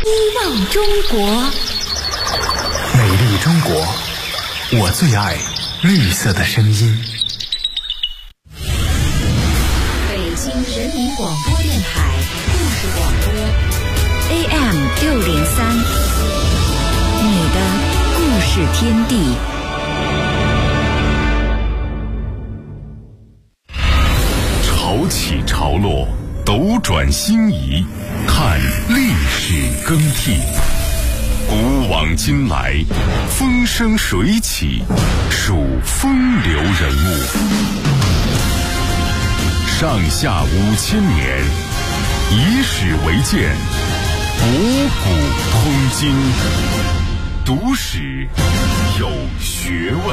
望中国， 美丽中国，我最爱绿色的声音。 北京人民广播电台故事广播 AM603，你的故事天地。 潮起潮落，斗转星移，看历史更替。古往今来，风生水起，数风流人物。上下5000年，以史为鉴，博古通今，读史有学问。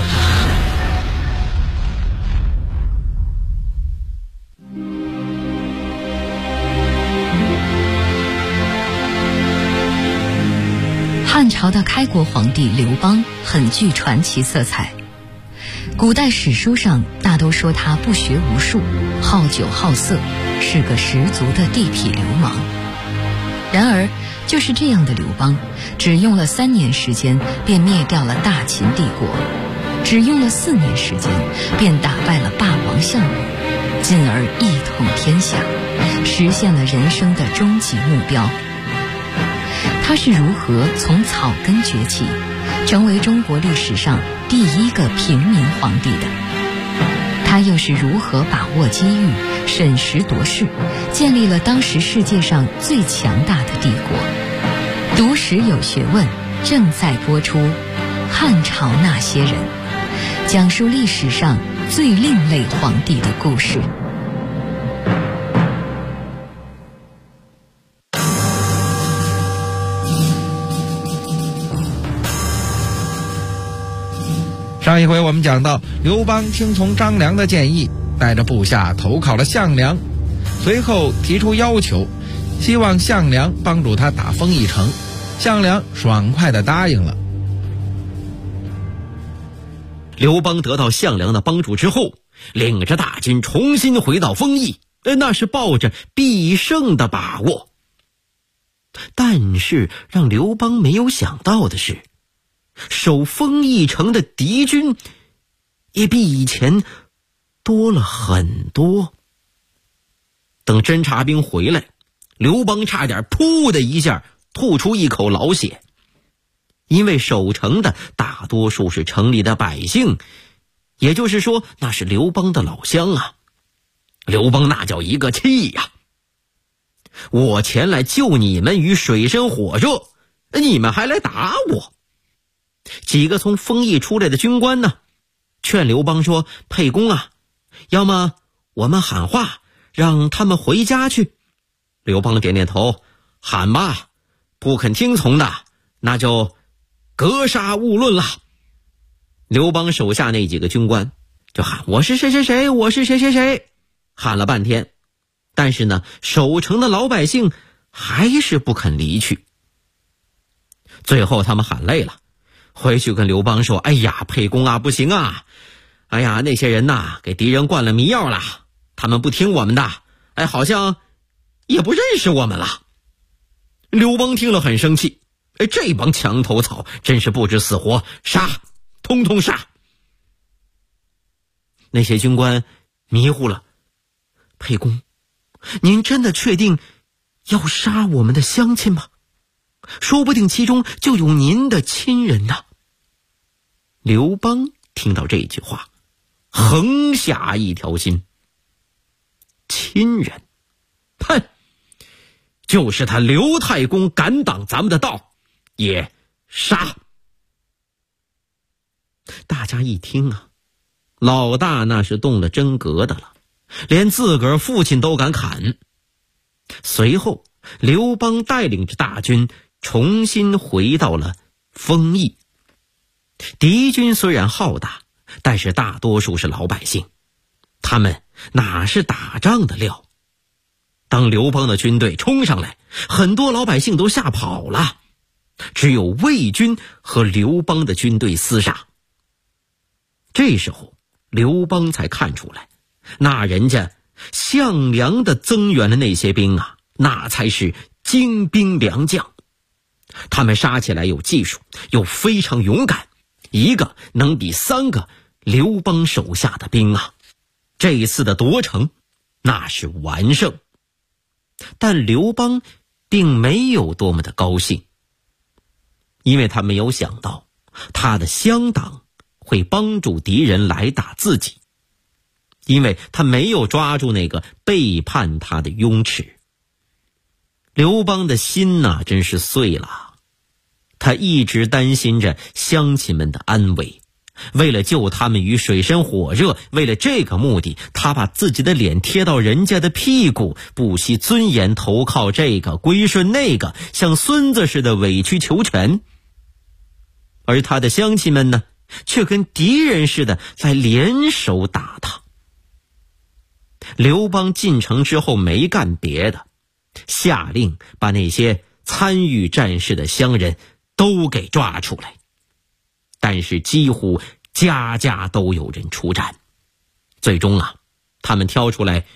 汉朝的开国皇帝刘邦很具传奇色彩，古代史书上大都说他不学无术，好酒好色，是个十足的地痞流氓。然而就是这样的刘邦，只用了3年时间便灭掉了大秦帝国，只用了4年时间便打败了霸王项羽，进而一统天下，实现了人生的终极目标。他是如何从草根崛起，成为中国历史上第一个平民皇帝的？他又是如何把握机遇，审时度势，建立了当时世界上最强大的帝国？读史有学问，正在播出《汉朝那些人》，讲述历史上最另类皇帝的故事。 上一回我们讲到，刘邦听从张良的建议，带着部下投靠了项梁，随后提出要求，希望项梁帮助他打丰邑城。项梁爽快地答应了。 刘邦得到项梁的帮助之后，领着大军重新回到丰邑，那是抱着必胜的把握。但是让刘邦没有想到的是，守丰邑城的敌军也比以前多了很多。等侦察兵回来，刘邦差点噗的一下吐出一口老血，因为守城的大多数是城里的百姓，也就是说那是刘邦的老乡啊。刘邦那叫一个气呀！我前来救你们于水深火热，你们还来打我。几个从丰邑出来的军官呢，劝刘邦说，沛公啊，要么我们喊话让他们回家去。刘邦点点头，喊吧，不肯听从的那就格杀勿论了。刘邦手下那几个军官就喊，我是谁谁谁，我是谁谁谁，喊了半天，但是呢守城的老百姓还是不肯离去。最后他们喊累了，回去跟刘邦说，哎呀，沛公啊，不行啊，哎呀，那些人呐给敌人灌了迷药了，他们不听我们的，哎，好像也不认识我们了。刘邦听了很生气，哎，这帮墙头草真是不知死活，杀，通通杀。那些军官迷糊了，沛公，您真的确定要杀我们的乡亲吗？说不定其中就有您的亲人呢。刘邦听到这句话，横下一条心。亲人，哼，就是他刘太公敢挡咱们的道，也杀。大家一听啊，老大那是动了真格的了，连自个儿父亲都敢砍。随后刘邦带领着大军重新回到了丰邑。敌军虽然浩大，但是大多数是老百姓，他们哪是打仗的料。当刘邦的军队冲上来，很多老百姓都吓跑了，只有魏军和刘邦的军队厮杀。这时候刘邦才看出来，那人家项梁的增援的那些兵啊，那才是精兵良将。 他们杀起来有技术，又非常勇敢，一个能比3个刘邦手下的兵啊。这一次的夺城那是完胜。但刘邦并没有多么的高兴，因为他没有想到他的乡党会帮助敌人来打自己，因为他没有抓住那个背叛他的雍齿。刘邦的心呐，真是碎了。他一直担心着乡亲们的安危，为了救他们于水深火热，为了这个目的，他把自己的脸贴到人家的屁股，不惜尊严投靠这个归顺那个，像孙子似的委曲求全。而他的乡亲们呢，却跟敌人似的来联手打他。刘邦进城之后没干别的，下令把那些参与战事的乡人都给抓出来，但是几乎家家都有人出战。最终啊，他们挑出来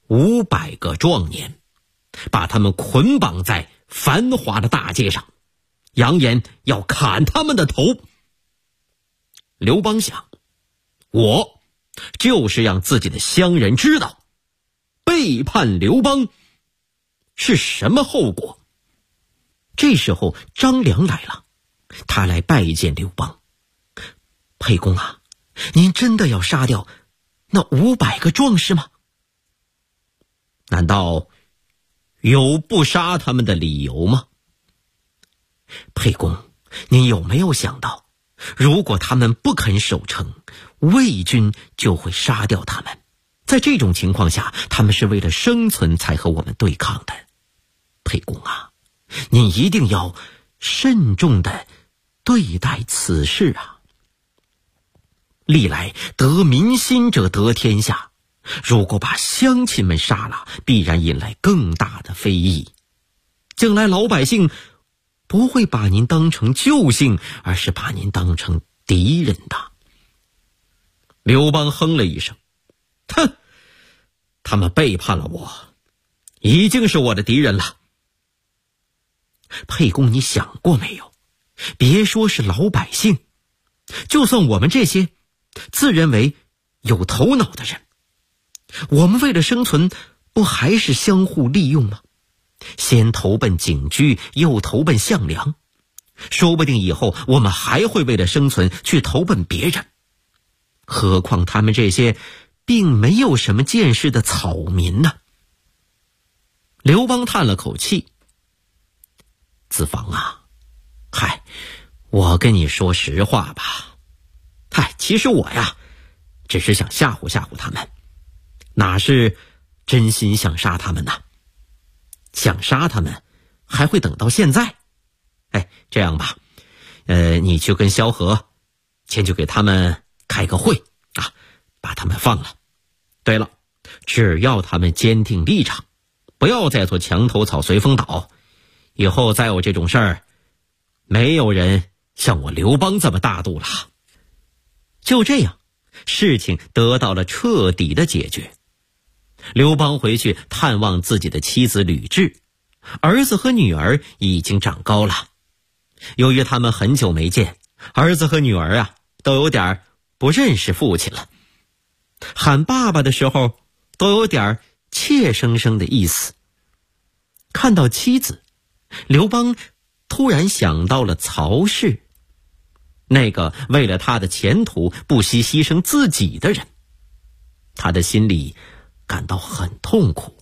500个壮年，把他们捆绑在繁华的大街上，扬言要砍他们的头。刘邦想，我就是让自己的乡人知道背叛刘邦是什么后果。这时候张良来了，他来拜见刘邦。沛公啊，您真的要杀掉那500个壮士吗？难道有不杀他们的理由吗？沛公，您有没有想到，如果他们不肯守城，魏军就会杀掉他们。在这种情况下，他们是为了生存才和我们对抗的。沛公啊，您一定要慎重地对待此事啊！历来得民心者得天下，如果把乡亲们杀了，必然引来更大的非议。将来老百姓不会把您当成救星，而是把您当成敌人的。刘邦哼了一声，哼，他们背叛了我，已经是我的敌人了。沛公，你想过没有，别说是老百姓，就算我们这些自认为有头脑的人，我们为了生存，不还是相互利用吗？先投奔景驹，又投奔项梁，说不定以后我们还会为了生存去投奔别人。何况他们这些并没有什么见识的草民呢？刘邦叹了口气，子房啊，嗨，我跟你说实话吧，其实我呀，只是想吓唬吓唬他们，哪是真心想杀他们呢？想杀他们，还会等到现在？这样吧，你去跟萧何，先去给他们开个会啊，把他们放了。对了，只要他们坚定立场，不要再做墙头草随风倒，以后再有这种事儿，没有人像我刘邦这么大度了。就这样，事情得到了彻底的解决。刘邦回去探望自己的妻子吕雉，儿子和女儿已经长高了。由于他们很久没见，儿子和女儿啊都有点不认识父亲了，喊爸爸的时候都有点怯生生的意思。看到妻子，刘邦突然想到了曹氏，那个为了他的前途不惜牺牲自己的人，他的心里感到很痛苦。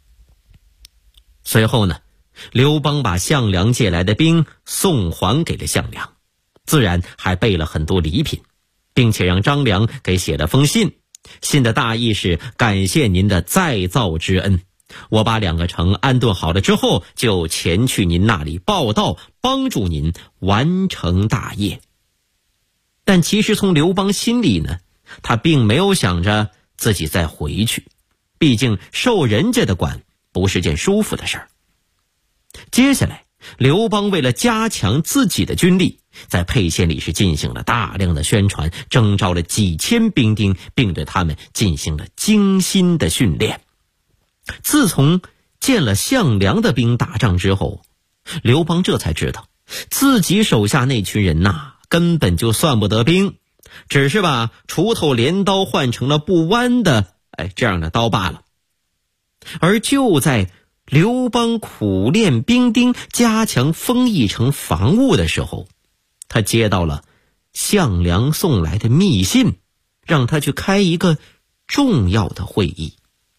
随后呢，刘邦把项梁借来的兵送还给了项梁，自然还备了很多礼品，并且让张良给写了封信。信的大意是感谢您的再造之恩，我把2个城安顿好了之后，就前去您那里报道，帮助您完成大业。但其实从刘邦心里呢，他并没有想着自己再回去，毕竟受人家的管不是件舒服的事儿。接下来，刘邦为了加强自己的军力，在沛县里是进行了大量的宣传，征召了几千兵丁，并对他们进行了精心的训练。自从见了项梁的兵打仗之后，刘邦这才知道自己手下那群人根本就算不得兵，只是把锄头镰刀换成了不弯的这样的刀罢了。而就在刘邦苦练兵丁，加强丰邑城防务的时候，他接到了项梁送来的密信，让他去开一个重要的会议。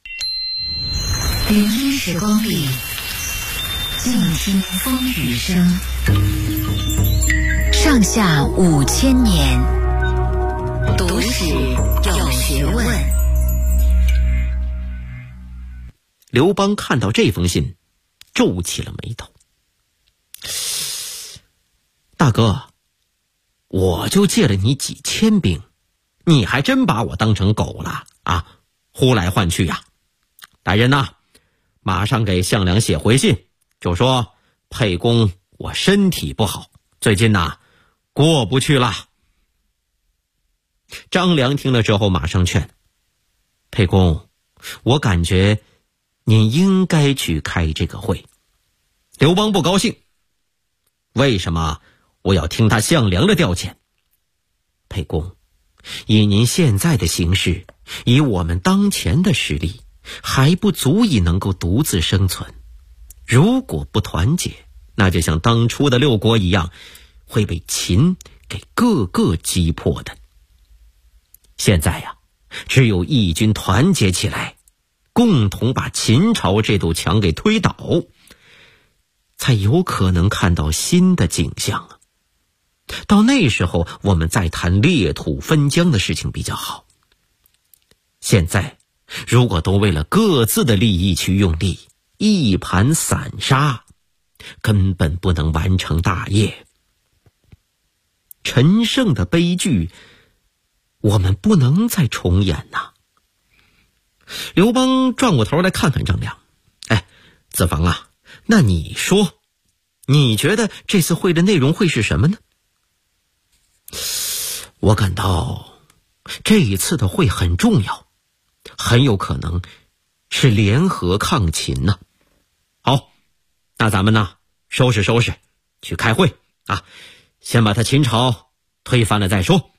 聆听时光里，静听风雨声。上下5000年，读史有学问。 刘邦看到这封信，皱起了眉头。大哥，我就借了你几千兵，你还真把我当成狗了呼来唤去呀！来人呐，马上给项梁写回信，就说沛公我身体不好，最近过不去了。张良听了之后马上劝，沛公，我感觉您应该去开这个会。刘邦不高兴，为什么我要听他项梁的调遣？沛公，以您现在的形势，以我们当前的实力，还不足以能够独自生存。如果不团结，那就像当初的6国一样，会被秦给个个击破的。现在只有义军团结起来，共同把秦朝这堵墙给推倒，才有可能看到新的景象到那时候我们再谈裂土分疆的事情比较好。现在如果都为了各自的利益去用力，一盘散沙，根本不能完成大业。陈胜的悲剧我们不能再重演刘邦转过头来看看张良，子房那你说，你觉得这次会的内容会是什么呢？我感到这一次的会很重要，很有可能是联合抗秦好，那咱们收拾收拾，去开会先把他秦朝推翻了再说。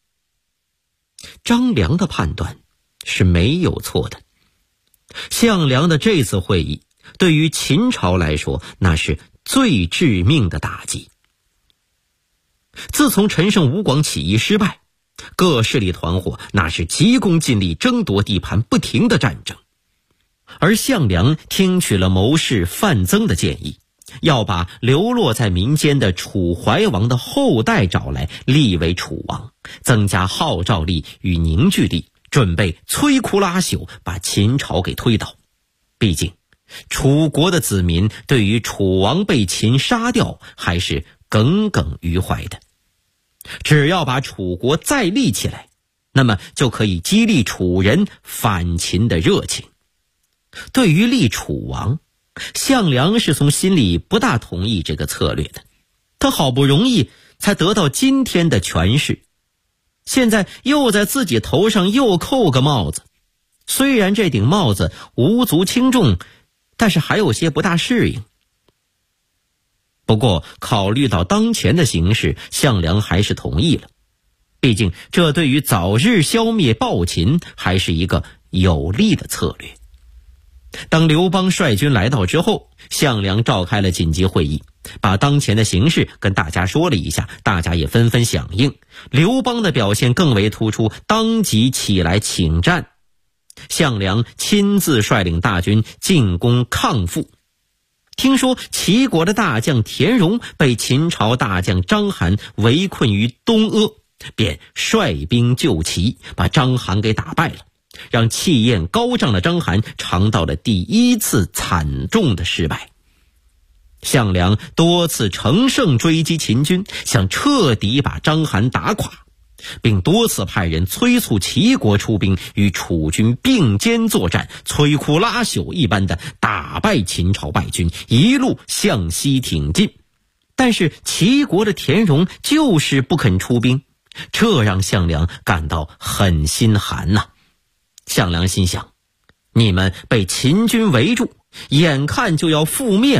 张良的判断是没有错的，项梁的这次会议对于秦朝来说，那是最致命的打击。自从陈胜吴广起义失败，各势力团伙那是急功近利，争夺地盘，不停的战争。而项梁听取了谋士范增的建议，要把流落在民间的楚怀王的后代找来立为楚王，增加号召力与凝聚力，准备摧枯拉朽，把秦朝给推倒。毕竟楚国的子民对于楚王被秦杀掉还是耿耿于怀的，只要把楚国再立起来，那么就可以激励楚人反秦的热情。对于立楚王，项梁是从心里不大同意这个策略的。他好不容易才得到今天的权势，现在又在自己头上又扣个帽子。虽然这顶帽子无足轻重，但是还有些不大适应。不过考虑到当前的形势，项梁还是同意了。毕竟这对于早日消灭暴秦还是一个有利的策略。当刘邦率军来到之后，项梁召开了紧急会议，把当前的形势跟大家说了一下，大家也纷纷响应。刘邦的表现更为突出，当即起来请战。项梁亲自率领大军进攻抗父。听说齐国的大将田荣被秦朝大将章邯围困于东阿，便率兵救齐，把章邯给打败了，让气焰高涨的章邯尝到了第一次惨重的失败。项梁多次乘胜追击秦军，想彻底把章邯打垮，并多次派人催促齐国出兵，与楚军并肩作战，摧枯拉朽一般的打败秦朝败军，一路向西挺进。但是齐国的田荣就是不肯出兵，这让项梁感到很心寒项梁心想，你们被秦军围住，眼看就要覆灭了，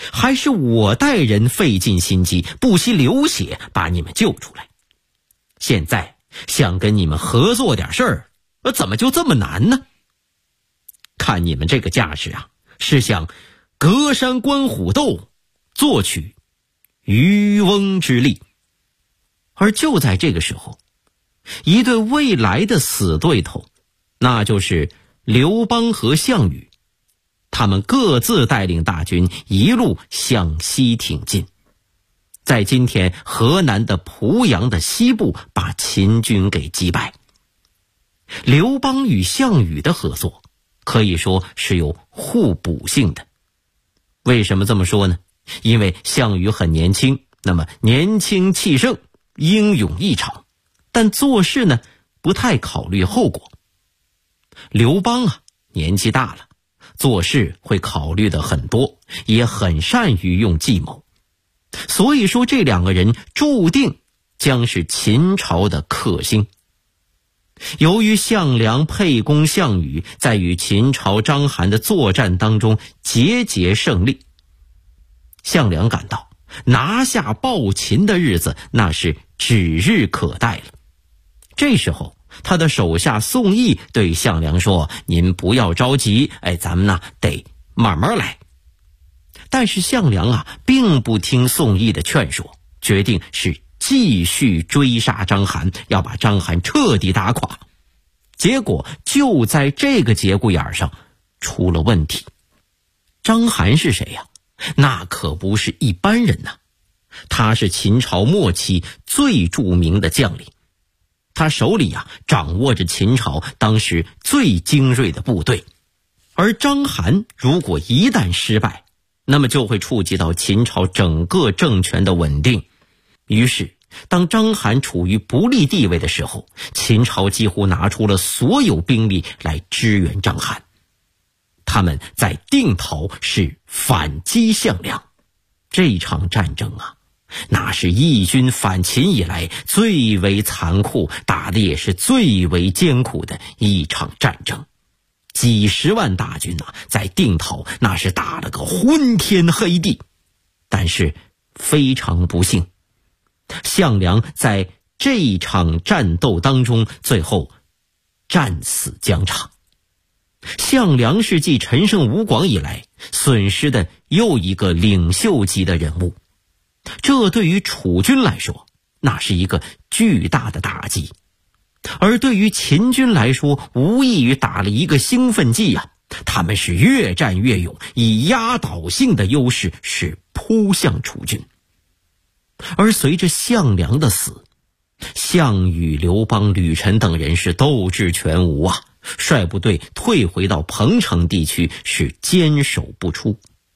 还是我带人费尽心机，不惜流血把你们救出来。现在想跟你们合作点事儿，怎么就这么难呢？看你们这个架势啊，是想隔山观虎斗，作取渔翁之利。而就在这个时候，一对未来的死对头，那就是刘邦和项羽，他们各自带领大军一路向西挺进，在今天河南的濮阳的西部把秦军给击败。刘邦与项羽的合作可以说是有互补性的。为什么这么说呢？因为项羽很年轻，那么年轻气盛，英勇异常，但做事呢不太考虑后果。刘邦啊，年纪大了，做事会考虑的很多，也很善于用计谋。所以说这两个人注定将是秦朝的克星。由于项梁沛公项羽在与秦朝章邯的作战当中节节胜利，项梁感到拿下暴秦的日子那是指日可待了。这时候他的手下宋义对项梁说，您不要着急，咱们得慢慢来。但是项梁啊并不听宋义的劝说，决定是继续追杀章邯，要把章邯彻底打垮。结果就在这个节骨眼上出了问题。章邯是谁呀？那可不是一般人呐，他是秦朝末期最著名的将领，他手里掌握着秦朝当时最精锐的部队。而章邯如果一旦失败，那么就会触及到秦朝整个政权的稳定。于是当章邯处于不利地位的时候，秦朝几乎拿出了所有兵力来支援章邯。他们在定陶是反击项梁。这场战争那是义军反秦以来最为残酷，打的也是最为艰苦的一场战争。几十万大军在定陶那是打了个昏天黑地。但是非常不幸，项梁在这场战斗当中最后战死疆场。项梁是继陈胜吴广以来损失的又一个领袖级的人物，这对于楚军来说那是一个巨大的打击，而对于秦军来说无异于打了一个兴奋剂他们是越战越勇，以压倒性的优势是扑向楚军。而随着项梁的死，项羽、刘邦、吕臣等人是斗志全无率部队退回到彭城地区，是坚守不出。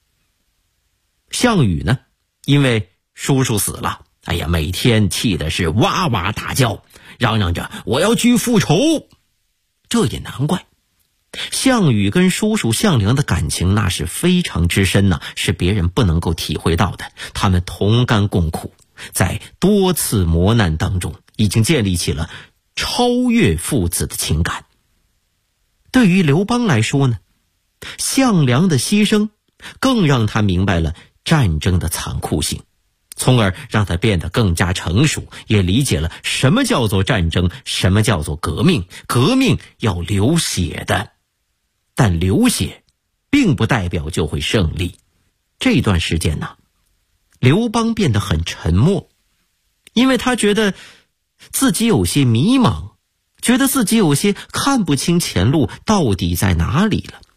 项羽呢，因为叔叔死了，每天气的是哇哇大叫，嚷嚷着我要去复仇。这也难怪，项羽跟叔叔项梁的感情那是非常之深是别人不能够体会到的。他们同甘共苦，在多次磨难当中已经建立起了超越父子的情感。对于刘邦来说呢，项梁的牺牲更让他明白了战争的残酷性，从而让他变得更加成熟，也理解了什么叫做战争，什么叫做革命。革命要流血的，但流血并不代表就会胜利。这段时间刘邦变得很沉默，因为他觉得自己有些迷茫，觉得自己有些看不清前路到底在哪里了。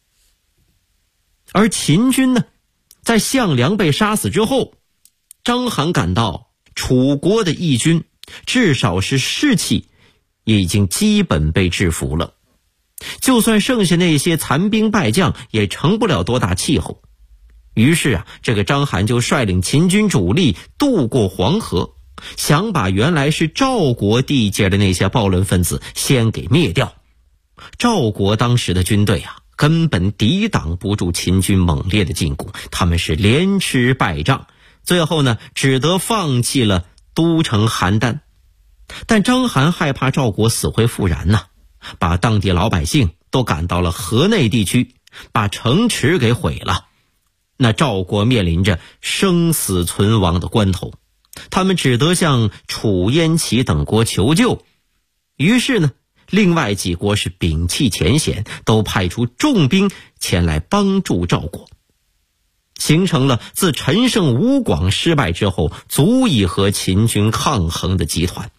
而秦军呢，在项梁被杀死之后，章邯感到楚国的义军至少是士气已经基本被制服了，就算剩下那些残兵败将也成不了多大气候。于是这个章邯就率领秦军主力渡过黄河，想把原来是赵国地界的那些暴乱分子先给灭掉。赵国当时的军队根本抵挡不住秦军猛烈的进攻，他们是连吃败仗，最后呢只得放弃了都城邯郸。但章邯害怕赵国死灰复燃把当地老百姓都赶到了河内地区，把城池给毁了。 那赵国面临着生死存亡的关头，他们只得向楚、燕、齐等国求救。于是呢，另外几国是摒弃前嫌，都派出重兵前来帮助赵国，形成了自陈胜吴广失败之后足以和秦军抗衡的集团。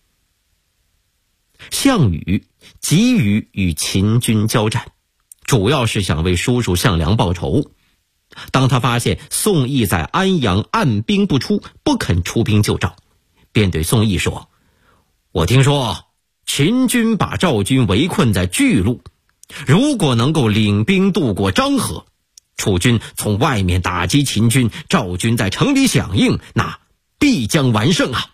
项羽急于与秦军交战，主要是想为叔叔项梁报仇。当他发现宋义在安阳按兵不出，不肯出兵救赵，便对宋义说：我听说秦军把赵军围困在巨鹿，如果能够领兵渡过漳河，楚军从外面打击秦军，赵军在城里响应，那必将完胜啊。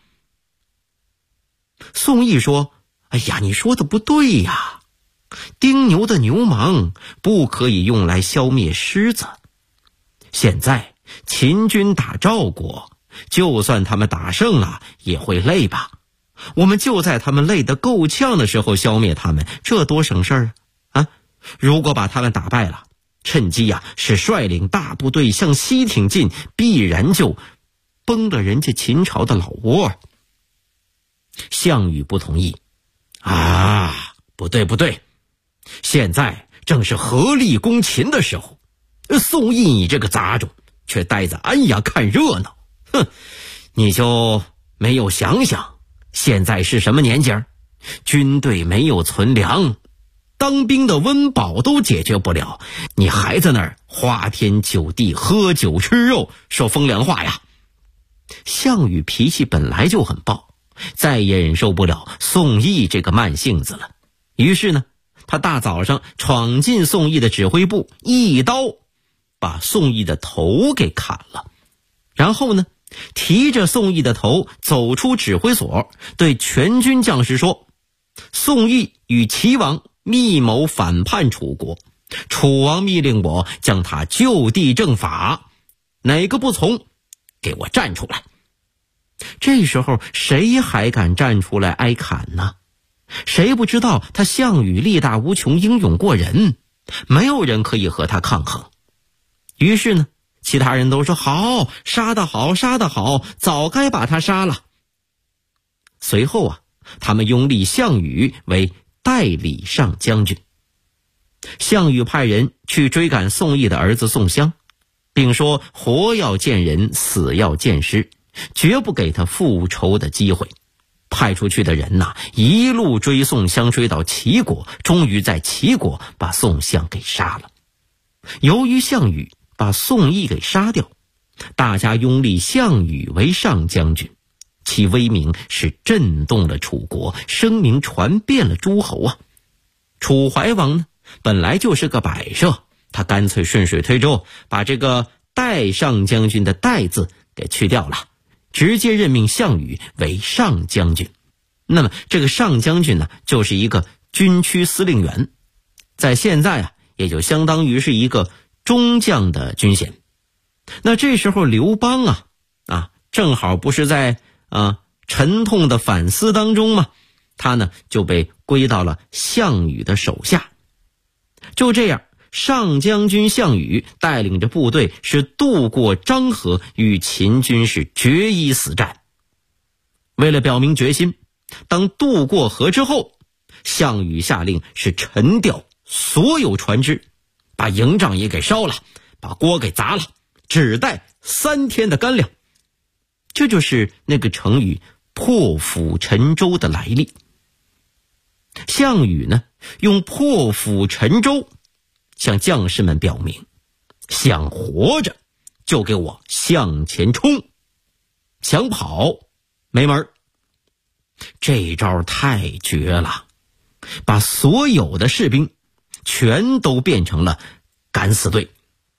宋义说：哎呀，你说的不对呀，丁牛的牛虻不可以用来消灭狮子。现在秦军打赵国，就算他们打胜了也会累吧，我们就在他们累得够呛的时候消灭他们，这多省事儿啊！如果把他们打败了，趁机是率领大部队向西挺进，必然就崩了人家秦朝的老窝。项羽不同意不对，现在正是合力攻秦的时候，宋义你这个杂种却待在安阳看热闹，你就没有想想现在是什么年节？军队没有存粮，当兵的温饱都解决不了，你还在那儿花天酒地喝酒吃肉，说风凉话呀。项羽脾气本来就很暴，再也忍受不了宋义这个慢性子了，于是呢，他大早上闯进宋义的指挥部，一刀把宋义的头给砍了，然后呢，提着宋义的头走出指挥所，对全军将士说：宋义与齐王密谋反叛楚国，楚王密令我将他就地正法，哪个不从，给我站出来。这时候谁还敢站出来挨砍呢？谁不知道他项羽力大无穷，英勇过人，没有人可以和他抗衡。于是呢，其他人都说：好，杀得好，杀得好，早该把他杀了。随后他们拥立项羽为代理上将军。项羽派人去追赶宋义的儿子宋襄，并说活要见人，死要见尸，绝不给他复仇的机会。派出去的人一路追宋襄，追到齐国，终于在齐国把宋襄给杀了。由于项羽把宋义给杀掉，大家拥立项羽为上将军，其威名是震动了楚国，声名传遍了诸侯啊。楚怀王呢，本来就是个摆设，他干脆顺水推舟，把这个代上将军的代字给去掉了，直接任命项羽为上将军。那么这个上将军呢，就是一个军区司令员，在现在也就相当于是一个中将的军衔。那这时候刘邦正好不是在沉痛的反思当中嘛，他呢就被归到了项羽的手下。就这样，上将军项羽带领着部队是渡过漳河，与秦军是决一死战。为了表明决心，当渡过河之后，项羽下令是沉掉所有船只，把营帐也给烧了，把锅给砸了，只带3天的干粮。这就是那个成语破釜沉舟的来历。项羽呢，用破釜沉舟向将士们表明，想活着就给我向前冲，想跑没门儿。这招太绝了，把所有的士兵全都变成了敢死队。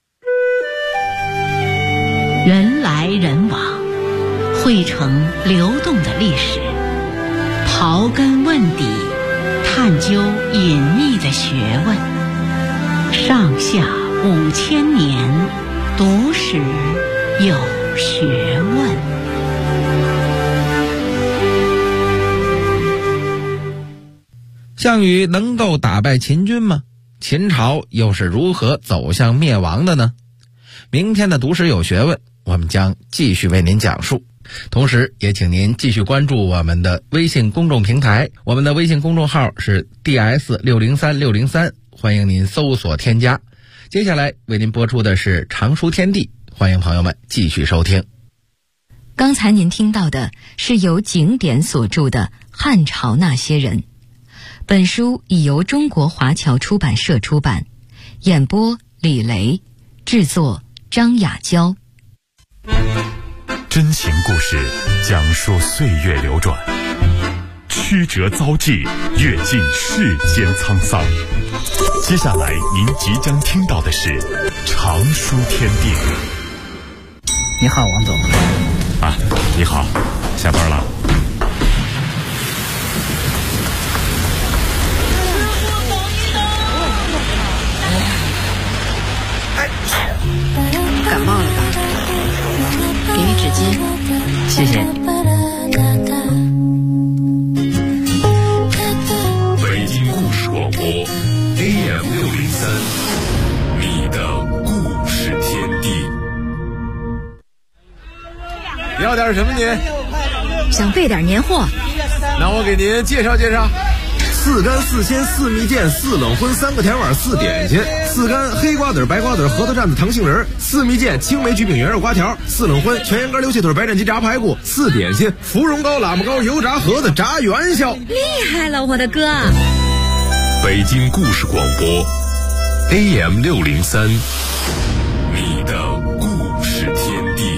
人来人往，汇成流动的历史，刨根问底，探究隐秘的学问。上下5000年，读史有学问。 项羽能够打败秦军吗？秦朝又是如何走向灭亡的呢？ 明天的读史有学问，我们将继续为您讲述。同时也请您继续关注我们的微信公众平台，我们的微信公众号是 DS603603，欢迎您搜索添加。接下来为您播出的是常书天地，欢迎朋友们继续收听。 刚才您听到的是由景典所著的《汉朝那些人》，本书已由中国华侨出版社出版，演播李雷，制作张雅娇。 真情故事讲述岁月流转，曲折遭际，阅尽世间沧桑。接下来您即将听到的是常书天地。 你好，王总。 啊，你好，下班了。 感冒了吧？给你纸巾。 谢谢。 北京故事广播 AM603，你的故事天地。 要点什么您？ 想备点年货。 那我给您介绍介绍。4干4鲜4蜜饯4冷荤3个甜碗4点心，4干黑瓜子白瓜子核桃蘸子糖杏仁，4蜜饯青梅菊饼圆肉瓜条，4冷荤全羊肝溜蟹腿白斩鸡炸排骨，4点心芙蓉糕喇嘛糕油炸盒子炸元宵。 厉害了，我的哥！ 北京故事广播 AM603，你的故事天地。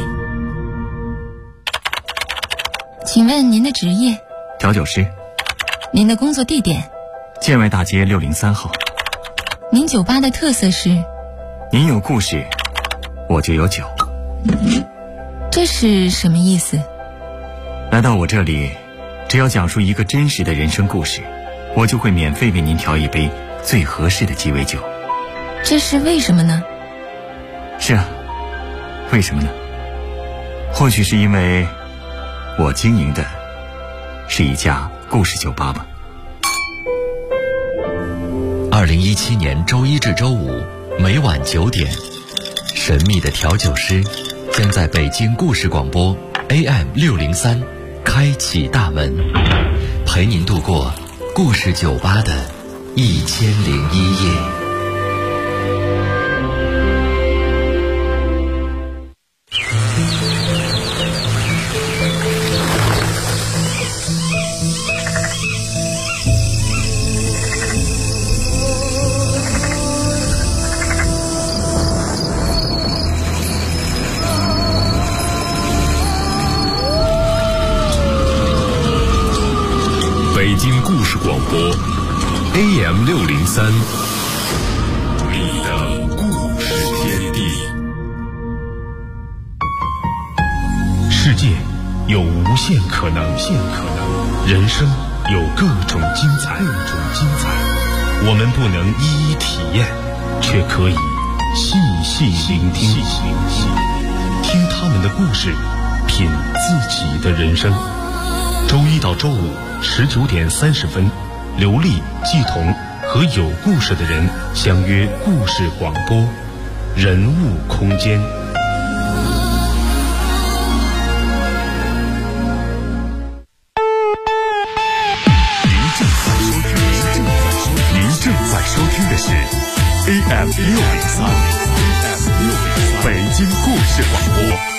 请问您的职业？ 调酒师。 您的工作地点？ 建外大街603号。 您酒吧的特色是？ 您有故事，我就有酒。 这是什么意思？ 来到我这里，只要讲述一个真实的人生故事，我就会免费为您调一杯最合适的鸡尾酒。 这是为什么呢？ 是啊，为什么呢？或许是因为我经营的是一家故事酒吧吧。 2017年周一至周五每晚9点，神秘的调酒师将在北京故事广播 AM603开启大门，陪您度过故事酒吧的1001夜。 北京故事广播 AM603，你的故事天地。世界有无限可能，人生有各种精彩，我们不能一一体验，却可以细细聆听，听他们的故事，品自己的人生。周一到周五19点30分，刘丽、季彤和有故事的人相约故事广播，人物空间。您正在收听的是 AM603，北京故事广播。